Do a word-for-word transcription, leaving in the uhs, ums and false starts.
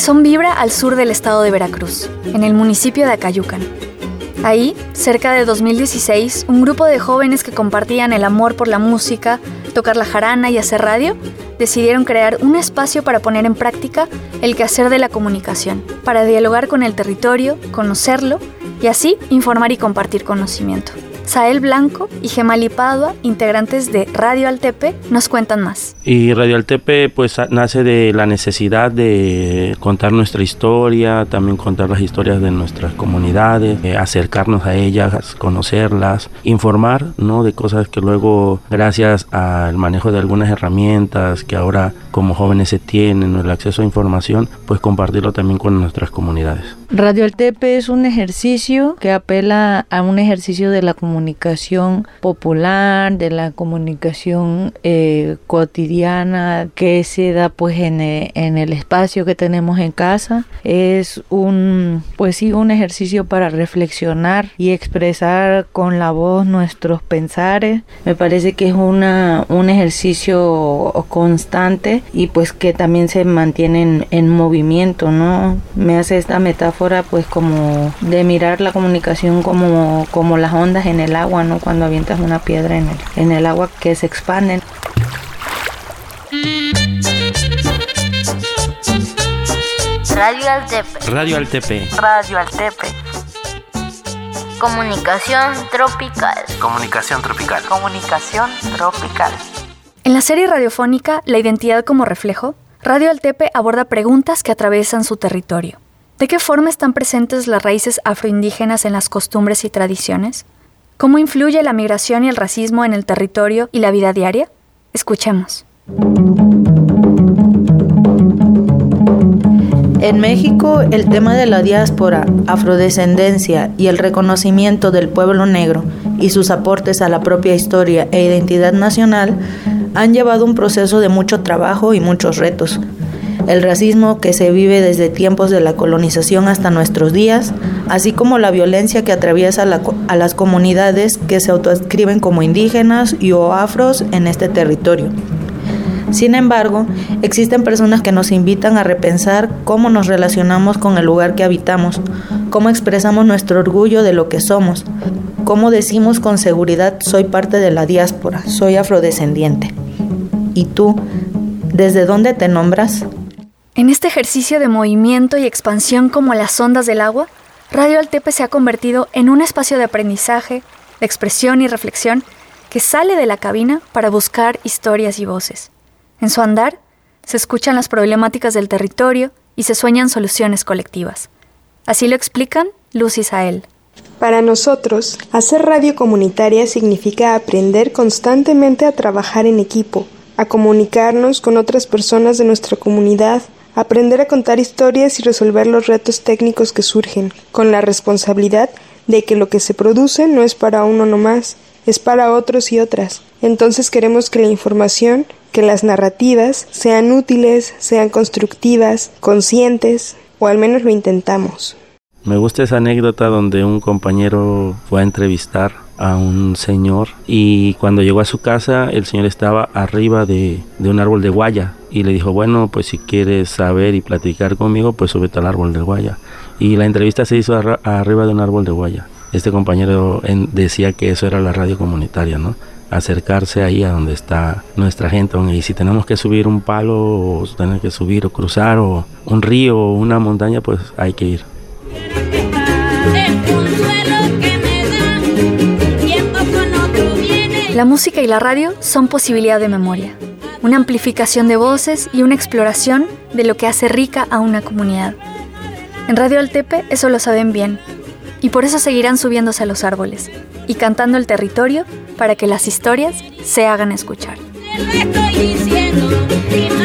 Son Vibra al sur del estado de Veracruz, en el municipio de Acayucan. Ahí, cerca de dos mil dieciséis, un grupo de jóvenes que compartían el amor por la música, tocar la jarana y hacer radio, decidieron crear un espacio para poner en práctica el quehacer de la comunicación, para dialogar con el territorio, conocerlo y así informar y compartir conocimiento. Sael Blanco y Gemali Padua, integrantes de Radio Altepe, nos cuentan más. Y Radio Altepe pues nace de la necesidad de contar nuestra historia, también contar las historias de nuestras comunidades, eh, acercarnos a ellas, conocerlas, informar, ¿no?, de cosas que luego, gracias al manejo de algunas herramientas que ahora como jóvenes se tienen, el acceso a información, pues compartirlo también con nuestras comunidades. Radio Altepe es un ejercicio que apela a un ejercicio de la comunicación popular, de la comunicación eh, cotidiana que se da pues en, en el espacio que tenemos en casa. Es un, pues sí, un ejercicio para reflexionar y expresar con la voz nuestros pensares. Me parece que es una, un ejercicio constante y pues que también se mantiene en, en movimiento, ¿no? Me hace esta metáfora pues como de mirar la comunicación como, como las ondas en el agua, ¿no? Cuando avientas una piedra en el, en el agua que se expanden. Radio Altepe. Radio Altepe. Radio Altepe. Comunicación tropical. Comunicación tropical. Comunicación tropical. En la serie radiofónica La Identidad como Reflejo, Radio Altepe aborda preguntas que atraviesan su territorio. ¿De qué forma están presentes las raíces afroindígenas en las costumbres y tradiciones? ¿Cómo influye la migración y el racismo en el territorio y la vida diaria? Escuchemos. En México, el tema de la diáspora, afrodescendencia y el reconocimiento del pueblo negro y sus aportes a la propia historia e identidad nacional han llevado un proceso de mucho trabajo y muchos retos. El racismo que se vive desde tiempos de la colonización hasta nuestros días, así como la violencia que atraviesa la, a las comunidades que se autoadscriben como indígenas y o afros en este territorio. Sin embargo, existen personas que nos invitan a repensar cómo nos relacionamos con el lugar que habitamos, cómo expresamos nuestro orgullo de lo que somos, cómo decimos con seguridad soy parte de la diáspora, soy afrodescendiente. ¿Y tú, desde dónde te nombras? En este ejercicio de movimiento y expansión como las ondas del agua, Radio Altepe se ha convertido en un espacio de aprendizaje, de expresión y reflexión que sale de la cabina para buscar historias y voces. En su andar, se escuchan las problemáticas del territorio y se sueñan soluciones colectivas. Así lo explican Luz y Sael. Para nosotros, hacer radio comunitaria significa aprender constantemente a trabajar en equipo, a comunicarnos con otras personas de nuestra comunidad, aprender a contar historias y resolver los retos técnicos que surgen, con la responsabilidad de que lo que se produce no es para uno nomás, es para otros y otras. Entonces queremos que la información, que las narrativas sean útiles, sean constructivas, conscientes, o al menos lo intentamos. Me gusta esa anécdota donde un compañero fue a entrevistar a un señor y cuando llegó a su casa el señor estaba arriba de, de un árbol de guaya y le dijo, bueno, pues si quieres saber y platicar conmigo, pues súbete al árbol de guaya. Y la entrevista se hizo arra- arriba de un árbol de guaya. Este compañero en, decía que eso era la radio comunitaria, ¿no? Acercarse ahí a donde está nuestra gente, y si tenemos que subir un palo o tener que subir o cruzar o un río o una montaña, pues hay que ir. La música y la radio son posibilidad de memoria, una amplificación de voces y una exploración de lo que hace rica a una comunidad. En Radio Altepe eso lo saben bien, y por eso seguirán subiéndose a los árboles y cantando el territorio para que las historias se hagan escuchar. Te lo estoy diciendo.